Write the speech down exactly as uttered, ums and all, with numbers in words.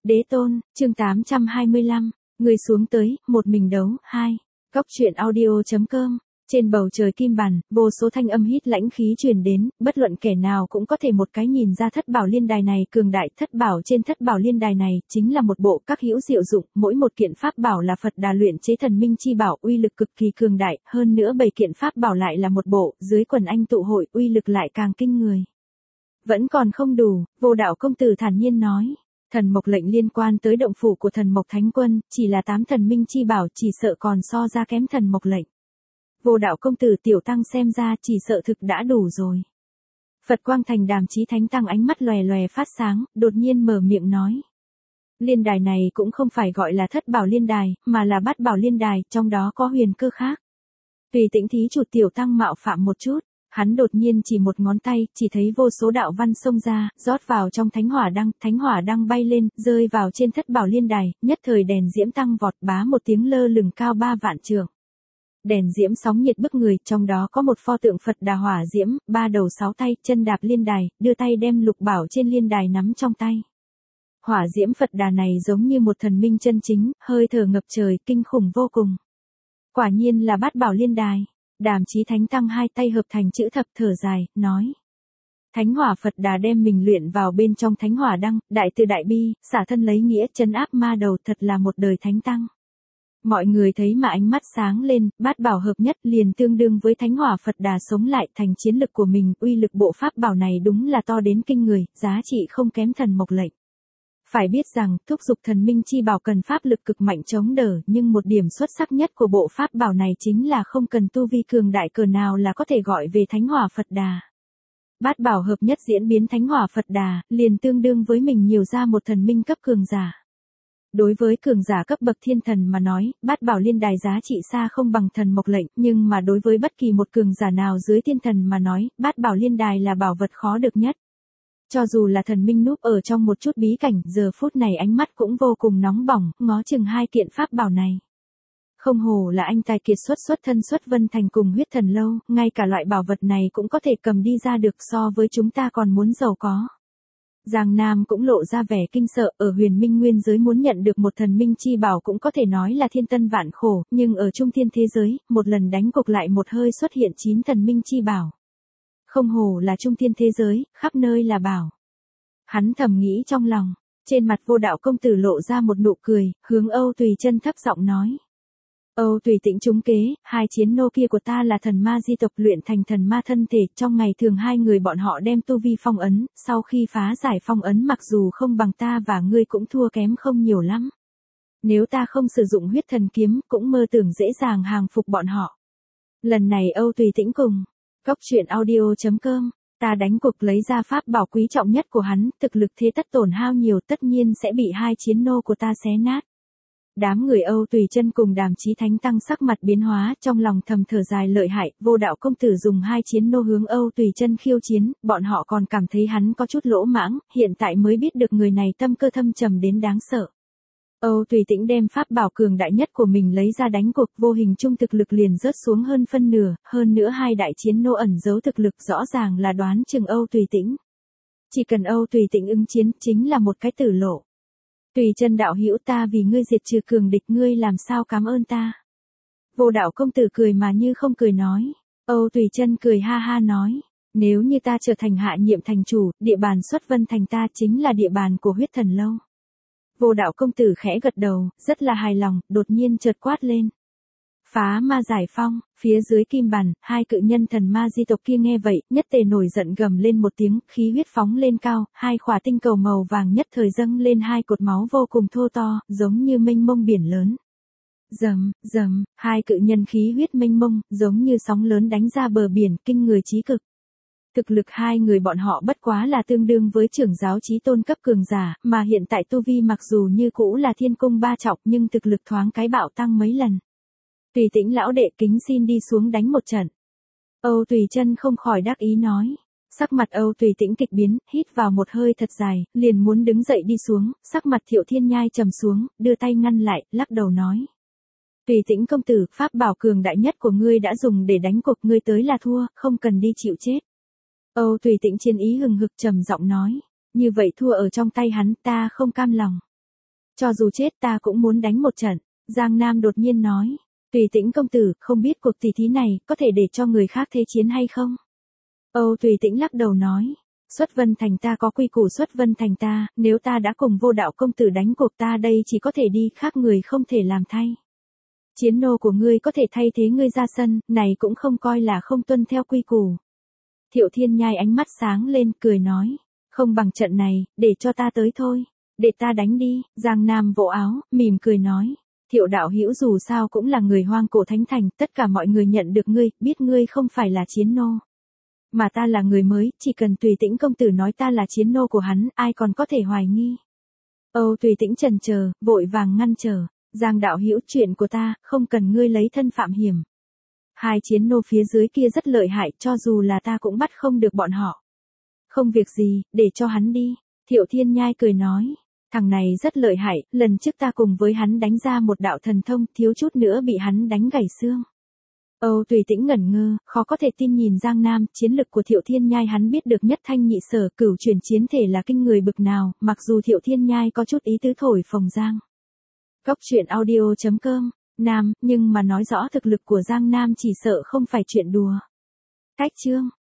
Đế tôn, chương tám trăm hai mươi lăm, người xuống tới, một mình đấu, hai. Góc truyện audio chấm com. Trên bầu trời kim bản, vô số thanh âm hít lãnh khí truyền đến, bất luận kẻ nào cũng có thể một cái nhìn ra thất bảo liên đài này cường đại. Thất bảo trên thất bảo liên đài này chính là một bộ các hữu diệu dụng, mỗi một kiện pháp bảo là Phật Đà luyện chế thần minh chi bảo, uy lực cực kỳ cường đại, hơn nữa bảy kiện pháp bảo lại là một bộ, dưới quần anh tụ hội, uy lực lại càng kinh người. Vẫn còn không đủ, Vô Đạo công tử thản nhiên nói. Thần mộc lệnh liên quan tới động phủ của thần mộc thánh quân, chỉ là tám thần minh chi bảo, chỉ sợ còn so ra kém thần mộc lệnh. Vô Đạo công tử tiểu tăng xem ra chỉ sợ thực đã đủ rồi. Phật quang thành Đàm Chí Thánh tăng ánh mắt lòe lòe phát sáng, đột nhiên mở miệng nói. Liên đài này cũng không phải gọi là thất bảo liên đài, mà là bát bảo liên đài, trong đó có huyền cơ khác. Tùy Tĩnh thí chủ tiểu tăng mạo phạm một chút. Hắn đột nhiên chỉ một ngón tay, chỉ thấy vô số đạo văn xông ra, rót vào trong thánh hỏa đăng, thánh hỏa đăng bay lên, rơi vào trên thất bảo liên đài, nhất thời đèn diễm tăng vọt, bá một tiếng lơ lửng cao ba vạn trượng. Đèn diễm sóng nhiệt bức người, trong đó có một pho tượng Phật Đà hỏa diễm, ba đầu sáu tay, chân đạp liên đài, đưa tay đem lục bảo trên liên đài nắm trong tay. Hỏa diễm Phật Đà này giống như một thần minh chân chính, hơi thở ngập trời, kinh khủng vô cùng. Quả nhiên là bát bảo liên đài. Đàm Chí Thánh tăng hai tay hợp thành chữ thập thở dài, nói. Thánh hỏa Phật Đà đem mình luyện vào bên trong thánh hỏa đăng, đại từ đại bi, xả thân lấy nghĩa, trấn áp ma đầu, thật là một đời thánh tăng. Mọi người thấy mà ánh mắt sáng lên, bát bảo hợp nhất liền tương đương với thánh hỏa Phật Đà sống lại thành chiến lực của mình, uy lực bộ pháp bảo này đúng là to đến kinh người, giá trị không kém thần mộc lệnh. Phải biết rằng, thúc dục thần minh chi bảo cần pháp lực cực mạnh chống đỡ, nhưng một điểm xuất sắc nhất của bộ pháp bảo này chính là không cần tu vi cường đại cỡ nào là có thể gọi về thánh hỏa Phật Đà. Bát bảo hợp nhất diễn biến thánh hỏa Phật Đà, liền tương đương với mình nhiều ra một thần minh cấp cường giả. Đối với cường giả cấp bậc thiên thần mà nói, bát bảo liên đài giá trị xa không bằng thần mộc lệnh, nhưng mà đối với bất kỳ một cường giả nào dưới thiên thần mà nói, bát bảo liên đài là bảo vật khó được nhất. Cho dù là thần minh núp ở trong một chút bí cảnh, giờ phút này ánh mắt cũng vô cùng nóng bỏng, ngó chừng hai kiện pháp bảo này. Không hồ là anh tài kiệt xuất xuất thân xuất vân thành cùng huyết thần lâu, ngay cả loại bảo vật này cũng có thể cầm đi ra được, so với chúng ta còn muốn giàu có. Giang Nam cũng lộ ra vẻ kinh sợ, ở huyền minh nguyên giới muốn nhận được một thần minh chi bảo cũng có thể nói là thiên tân vạn khổ, nhưng ở trung thiên thế giới, một lần đánh cục lại một hơi xuất hiện chín thần minh chi bảo. Không hồ là trung thiên thế giới, khắp nơi là bảo. Hắn thầm nghĩ trong lòng, trên mặt Vô Đạo công tử lộ ra một nụ cười, hướng Âu Tùy Chân thấp giọng nói. Âu Tùy Tĩnh trúng kế, hai chiến nô kia của ta là thần ma di tộc luyện thành thần ma thân thể, trong ngày thường hai người bọn họ đem tu vi phong ấn, sau khi phá giải phong ấn mặc dù không bằng ta và ngươi cũng thua kém không nhiều lắm. Nếu ta không sử dụng huyết thần kiếm, cũng mơ tưởng dễ dàng hàng phục bọn họ. Lần này Âu Tùy Tĩnh cùng Góc truyện audio chấm com, ta đánh cuộc lấy ra pháp bảo quý trọng nhất của hắn, thực lực thế tất tổn hao nhiều, tất nhiên sẽ bị hai chiến nô của ta xé nát. Đám người Âu Tùy Chân cùng Đàm Chí Thánh tăng sắc mặt biến hóa, trong lòng thầm thở dài lợi hại, Vô Đạo công tử dùng hai chiến nô hướng Âu Tùy Chân khiêu chiến, bọn họ còn cảm thấy hắn có chút lỗ mãng, hiện tại mới biết được người này tâm cơ thâm trầm đến đáng sợ. Âu Tùy Tĩnh đem pháp bảo cường đại nhất của mình lấy ra đánh cuộc, vô hình chung thực lực liền rớt xuống hơn phân nửa, hơn nữa hai đại chiến nô ẩn giấu thực lực rõ ràng là đoán chừng Âu Tùy Tĩnh. Chỉ cần Âu Tùy Tĩnh ứng chiến, chính là một cái tử lộ. Tùy Chân đạo hữu, ta vì ngươi diệt trừ cường địch, ngươi làm sao cảm ơn ta? Vô Đạo công tử cười mà như không cười nói. Âu Tùy Chân cười ha ha nói, nếu như ta trở thành hạ nhiệm thành chủ, địa bàn xuất vân thành ta chính là địa bàn của huyết thần lâu. Vô Đạo công tử khẽ gật đầu, rất là hài lòng, đột nhiên chợt quát lên. Phá ma giải phong, phía dưới kim bàn, hai cự nhân thần ma di tộc kia nghe vậy, nhất tề nổi giận gầm lên một tiếng, khí huyết phóng lên cao, hai khỏa tinh cầu màu vàng nhất thời dâng lên hai cột máu vô cùng thô to, giống như mênh mông biển lớn. Rầm, rầm, hai cự nhân khí huyết mênh mông, giống như sóng lớn đánh ra bờ biển, kinh người chí cực. Thực lực hai người bọn họ bất quá là tương đương với trưởng giáo chí tôn cấp cường giả, mà hiện tại tu vi mặc dù như cũ là thiên cung ba trọng nhưng thực lực thoáng cái bạo tăng mấy lần. Tùy Tĩnh lão đệ kính xin đi xuống đánh một trận. Âu Tùy Chân không khỏi đắc ý nói. Sắc mặt Âu Tùy Tĩnh kịch biến, hít vào một hơi thật dài, liền muốn đứng dậy đi xuống, sắc mặt Thiệu Thiên Nhai trầm xuống, đưa tay ngăn lại, lắc đầu nói. Tùy Tĩnh công tử, pháp bảo cường đại nhất của ngươi đã dùng để đánh cuộc, ngươi tới là thua, không cần đi chịu chết. Âu Tùy Tĩnh chiến ý hừng hực trầm giọng nói. Như vậy thua ở trong tay hắn, ta không cam lòng. Cho dù chết ta cũng muốn đánh một trận. Giang Nam đột nhiên nói. Tùy Tĩnh công tử, không biết cuộc tỷ thí này có thể để cho người khác thế chiến hay không? Âu Tùy Tĩnh lắc đầu nói. Xuất Vân Thành ta có quy củ Xuất Vân Thành ta, nếu ta đã cùng Vô Đạo công tử đánh cuộc ta đây chỉ có thể đi, khác người không thể làm thay. Chiến nô của ngươi có thể thay thế ngươi ra sân, này cũng không coi là không tuân theo quy củ. Thiệu Thiên Nhai ánh mắt sáng lên, cười nói. Không bằng trận này, để cho ta tới thôi. Để ta đánh đi. Giang Nam vỗ áo, mỉm cười nói. Thiệu đạo hữu dù sao cũng là người hoang cổ thánh thành, tất cả mọi người nhận được ngươi, biết ngươi không phải là chiến nô. Mà ta là người mới, chỉ cần Tùy Tĩnh công tử nói ta là chiến nô của hắn, ai còn có thể hoài nghi. Âu Tùy Tĩnh chần chờ, vội vàng ngăn trở. Giang đạo hữu, chuyện của ta, không cần ngươi lấy thân phạm hiểm. Hai chiến nô phía dưới kia rất lợi hại, cho dù là ta cũng bắt không được bọn họ. Không việc gì, để cho hắn đi. Thiệu Thiên Nhai cười nói. Thằng này rất lợi hại, lần trước ta cùng với hắn đánh ra một đạo thần thông, thiếu chút nữa bị hắn đánh gãy xương. Âu Tùy Tĩnh ngẩn ngơ, khó có thể tin nhìn Giang Nam, chiến lực của Thiệu Thiên Nhai hắn biết được nhất thanh nhị sở, cửu chuyển chiến thể là kinh người bực nào, mặc dù Thiệu Thiên Nhai có chút ý tứ thổi phồng Giang. Góc truyện audio chấm com, Nam, nhưng mà nói rõ thực lực của Giang Nam chỉ sợ không phải chuyện đùa. Cách chương.